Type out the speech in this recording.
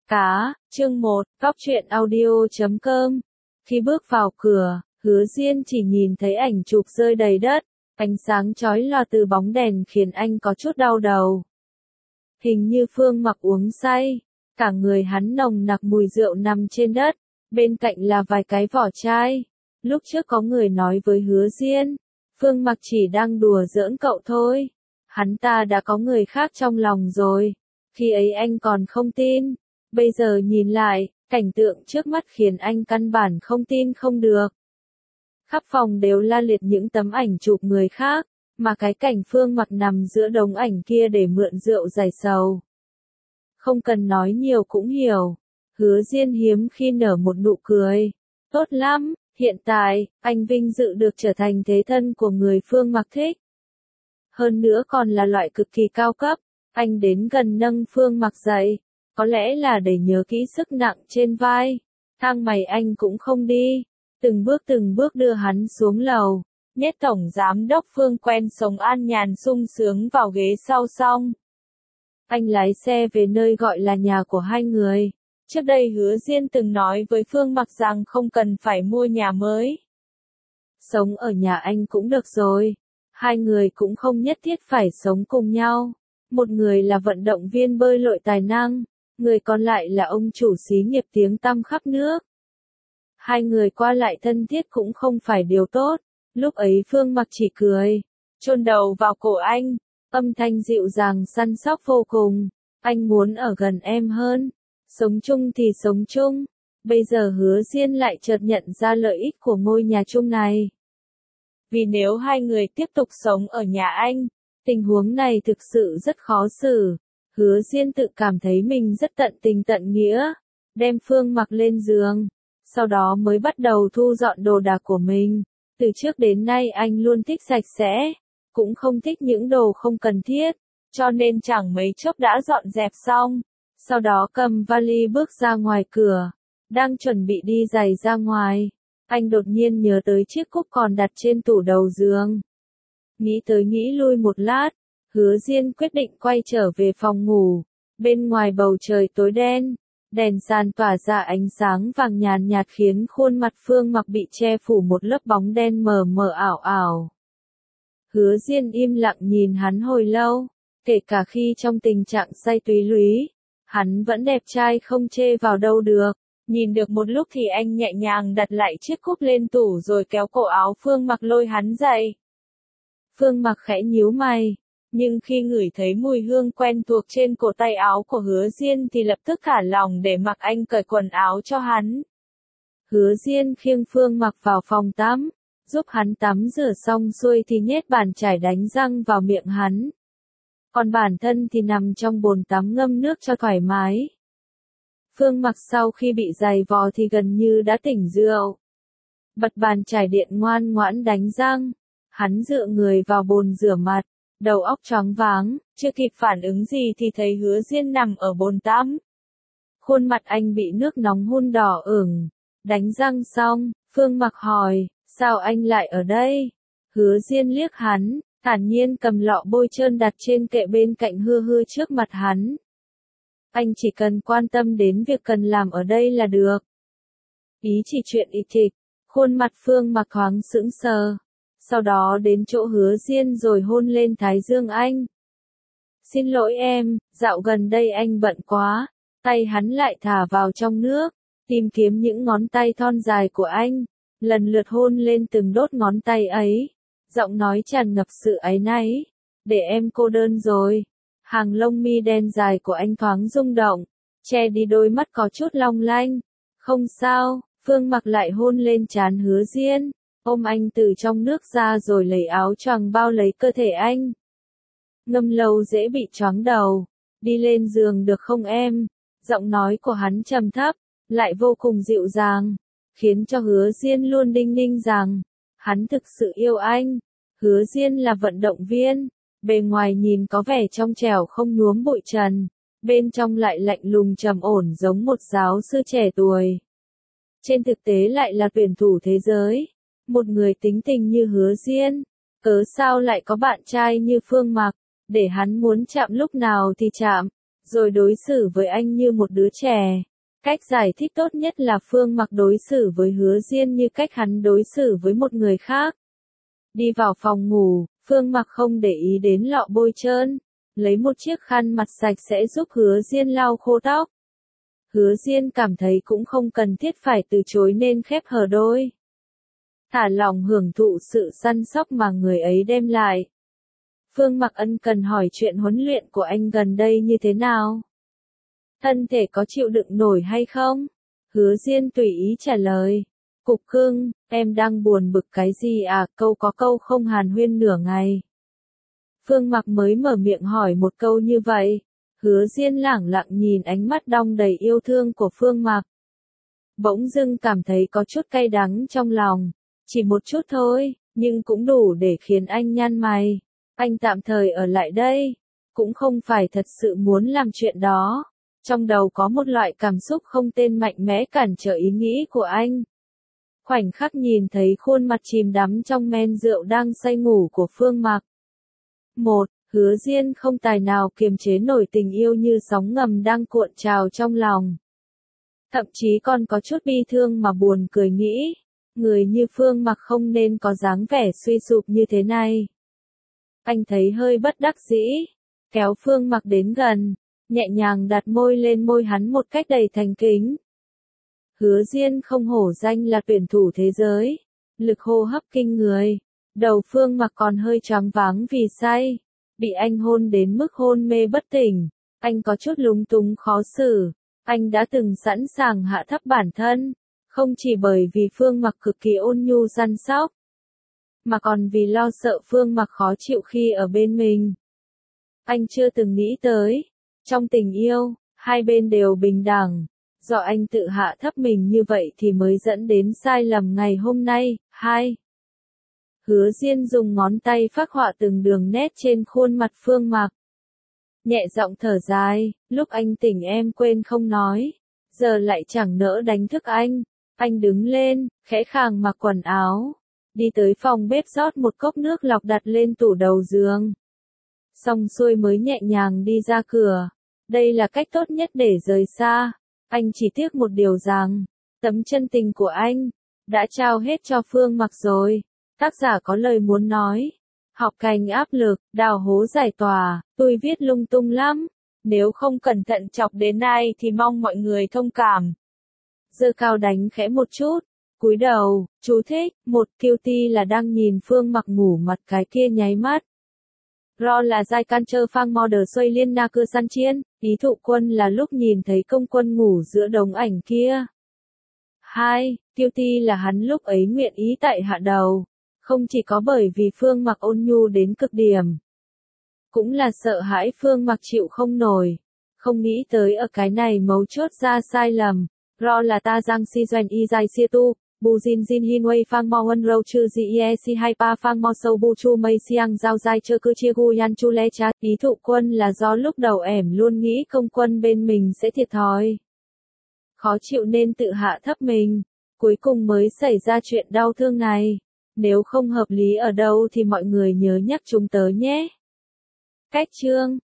Cá, chương 1, Góc truyện audio.com. Khi bước vào cửa, Hứa Diên chỉ nhìn thấy ảnh chụp rơi đầy đất, ánh sáng chói lòa từ bóng đèn khiến anh có chút đau đầu. Hình như Phương Mặc uống say, cả người hắn nồng nặc mùi rượu nằm trên đất, bên cạnh là vài cái vỏ chai. Lúc trước có người nói với Hứa Diên, Phương Mặc chỉ đang đùa giỡn cậu thôi, hắn ta đã có người khác trong lòng rồi. Khi ấy anh còn không tin, bây giờ nhìn lại, cảnh tượng trước mắt khiến anh căn bản không tin không được. Khắp phòng đều la liệt những tấm ảnh chụp người khác, mà cái cảnh Phương Mặc nằm giữa đống ảnh kia để mượn rượu giải sầu. Không cần nói nhiều cũng hiểu, Hứa Diên hiếm khi nở một nụ cười. Tốt lắm, hiện tại, anh vinh dự được trở thành thế thân của người Phương Mặc thích. Hơn nữa còn là loại cực kỳ cao cấp, anh đến gần nâng Phương Mặc dậy, có lẽ là để nhớ kỹ sức nặng trên vai. Thang mày anh cũng không đi, từng bước đưa hắn xuống lầu, nhét tổng giám đốc Phương quen sống an nhàn sung sướng vào ghế sau xong. Anh lái xe về nơi gọi là nhà của hai người. Trước đây Hứa Diên từng nói với Phương Mặc rằng không cần phải mua nhà mới. Sống ở nhà anh cũng được rồi. Hai người cũng không nhất thiết phải sống cùng nhau. Một người là vận động viên bơi lội tài năng, người còn lại là ông chủ xí nghiệp tiếng tăm khắp nước. Hai người qua lại thân thiết cũng không phải điều tốt. Lúc ấy Phương Mặc chỉ cười, chôn đầu vào cổ anh, âm thanh dịu dàng săn sóc vô cùng. Anh muốn ở gần em hơn. Sống chung thì sống chung. Bây giờ Hứa Diên lại chợt nhận ra lợi ích của ngôi nhà chung này. Vì nếu hai người tiếp tục sống ở nhà anh, tình huống này thực sự rất khó xử. Hứa Diên tự cảm thấy mình rất tận tình tận nghĩa, đem Phương Mặc lên giường, sau đó mới bắt đầu thu dọn đồ đạc của mình. Từ trước đến nay anh luôn thích sạch sẽ, cũng không thích những đồ không cần thiết, cho nên chẳng mấy chốc đã dọn dẹp xong. Sau đó cầm vali bước ra ngoài cửa, đang chuẩn bị đi giày ra ngoài. Anh đột nhiên nhớ tới chiếc cúp còn đặt trên tủ đầu giường. Nghĩ tới nghĩ lui một lát, Hứa Diên quyết định quay trở về phòng ngủ. Bên ngoài bầu trời tối đen, đèn sàn tỏa ra ánh sáng vàng nhàn nhạt khiến khuôn mặt Phương Mặc bị che phủ một lớp bóng đen mờ mờ ảo ảo. Hứa Diên im lặng nhìn hắn hồi lâu, kể cả khi trong tình trạng say túy lúy, hắn vẫn đẹp trai không chê vào đâu được. Nhìn được một lúc thì anh nhẹ nhàng đặt lại chiếc cúp lên tủ rồi kéo cổ áo Phương Mặc lôi hắn dậy. Phương Mặc khẽ nhíu mày, nhưng khi ngửi thấy mùi hương quen thuộc trên cổ tay áo của Hứa Diên thì lập tức thả lòng để mặc anh cởi quần áo cho hắn. Hứa Diên khiêng Phương Mặc vào phòng tắm, giúp hắn tắm rửa xong xuôi thì nhét bàn chải đánh răng vào miệng hắn. Còn bản thân thì nằm trong bồn tắm ngâm nước cho thoải mái. Phương Mặc sau khi bị giày vò thì gần như đã tỉnh rượu. Bật bàn chải điện ngoan ngoãn đánh răng. Hắn dựa người vào bồn rửa mặt, đầu óc choáng váng, chưa kịp phản ứng gì thì thấy Hứa Diên nằm ở bồn tắm. Khuôn mặt anh bị nước nóng hun đỏ ửng. Đánh răng xong, Phương Mặc hỏi, sao anh lại ở đây? Hứa Diên liếc hắn, thản nhiên cầm lọ bôi trơn đặt trên kệ bên cạnh hư hư trước mặt hắn. Anh chỉ cần quan tâm đến việc cần làm ở đây là được. Ý chỉ chuyện ý thịch, khuôn mặt Phương Mặc thoáng sững sờ. Sau đó đến chỗ Hứa Diên rồi hôn lên thái dương anh. Xin lỗi em, dạo gần đây anh bận quá. Tay hắn lại thả vào trong nước, tìm kiếm những ngón tay thon dài của anh, lần lượt hôn lên từng đốt ngón tay ấy. Giọng nói tràn ngập sự áy náy. Để em cô đơn rồi. Hàng lông mi đen dài của anh thoáng rung động, che đi đôi mắt có chút long lanh. Không sao, Phương Mặc lại hôn lên trán Hứa Diên, ôm anh từ trong nước ra rồi lấy áo choàng bao lấy cơ thể anh. Ngâm lâu dễ bị choáng đầu, đi lên giường được không em? Giọng nói của hắn trầm thấp, lại vô cùng dịu dàng, khiến cho Hứa Diên luôn đinh ninh rằng, hắn thực sự yêu anh. Hứa Diên là vận động viên, bề ngoài nhìn có vẻ trong trẻo không nhuốm bụi trần, bên trong lại lạnh lùng trầm ổn giống một giáo sư trẻ tuổi. Trên thực tế lại là tuyển thủ thế giới, một người tính tình như Hứa Diên, cớ sao lại có bạn trai như Phương Mặc, để hắn muốn chạm lúc nào thì chạm, rồi đối xử với anh như một đứa trẻ. Cách giải thích tốt nhất là Phương Mặc đối xử với Hứa Diên như cách hắn đối xử với một người khác. Đi vào phòng ngủ, Phương Mặc không để ý đến lọ bôi trơn, lấy một chiếc khăn mặt sạch sẽ giúp Hứa Diên lau khô tóc. Hứa Diên cảm thấy cũng không cần thiết phải từ chối nên khép hờ đôi. Thả lòng hưởng thụ sự săn sóc mà người ấy đem lại. Phương Mặc ân cần hỏi chuyện huấn luyện của anh gần đây như thế nào? Thân thể có chịu đựng nổi hay không? Hứa Diên tùy ý trả lời. Cục cưng, em đang buồn bực cái gì à? Câu có câu không hàn huyên nửa ngày. Phương Mặc mới mở miệng hỏi một câu như vậy. Hứa Diên lẳng lặng nhìn ánh mắt đong đầy yêu thương của Phương Mặc. Bỗng dưng cảm thấy có chút cay đắng trong lòng. Chỉ một chút thôi, nhưng cũng đủ để khiến anh nhăn mày. Anh tạm thời ở lại đây. Cũng không phải thật sự muốn làm chuyện đó. Trong đầu có một loại cảm xúc không tên mạnh mẽ cản trở ý nghĩ của anh. Khoảnh khắc nhìn thấy khuôn mặt chìm đắm trong men rượu đang say ngủ của Phương Mặc. Hứa Diên không tài nào kiềm chế nổi tình yêu như sóng ngầm đang cuộn trào trong lòng. Thậm chí còn có chút bi thương mà buồn cười nghĩ, người như Phương Mặc không nên có dáng vẻ suy sụp như thế này. Anh thấy hơi bất đắc dĩ, kéo Phương Mặc đến gần, nhẹ nhàng đặt môi lên môi hắn một cách đầy thành kính. Hứa Diên không hổ danh là tuyển thủ thế giới, lực hô hấp kinh người, đầu Phương Mặc còn hơi choáng váng vì say, bị anh hôn đến mức hôn mê bất tỉnh, anh có chút lúng túng khó xử, anh đã từng sẵn sàng hạ thấp bản thân, không chỉ bởi vì Phương Mặc cực kỳ ôn nhu săn sóc, mà còn vì lo sợ Phương Mặc khó chịu khi ở bên mình. Anh chưa từng nghĩ tới, trong tình yêu, hai bên đều bình đẳng. Do anh tự hạ thấp mình như vậy thì mới dẫn đến sai lầm ngày hôm nay. Hứa Diên dùng ngón tay phác họa từng đường nét trên khuôn mặt Phương Mặc. Nhẹ giọng thở dài, lúc anh tỉnh em quên không nói. Giờ lại chẳng nỡ đánh thức anh. Anh đứng lên, khẽ khàng mặc quần áo. Đi tới phòng bếp rót một cốc nước lọc đặt lên tủ đầu giường. Xong xuôi mới nhẹ nhàng đi ra cửa. Đây là cách tốt nhất để rời xa. Anh chỉ tiếc một điều rằng, tấm chân tình của anh, đã trao hết cho Phương Mặc rồi. Tác giả có lời muốn nói. Học cành áp lực, đào hố giải tỏa, tôi viết lung tung lắm. Nếu không cẩn thận chọc đến ai thì mong mọi người thông cảm. Giơ cao đánh khẽ một chút. Cúi đầu, chú thích, một cutie là đang nhìn Phương Mặc ngủ mặt cái kia nháy mắt. Ro là giai can chơ phang model xoay liên na cưa săn chiên, ý thụ quân là lúc nhìn thấy công quân ngủ giữa đống ảnh kia. 2. Cutie là hắn lúc ấy nguyện ý tại hạ đầu. Không chỉ có bởi vì Phương Mặc ôn nhu đến cực điểm. Cũng là sợ hãi Phương Mặc chịu không nổi. Không nghĩ tới ở cái này mấu chốt ra sai lầm. Ro là ta giang si doanh y dài sia tu. Bu jin jin hin wei phang mo ân râu chư dị e si hai pa phang mo sâu bu chu mây siang giao dai chơ cư chia gu yan chu le cha. Ý thụ quân là do lúc đầu ẻm luôn nghĩ công quân bên mình sẽ thiệt thòi. Khó chịu nên tự hạ thấp mình. Cuối cùng mới xảy ra chuyện đau thương này. Nếu không hợp lý ở đâu thì mọi người nhớ nhắc chúng tớ nhé. Cách chương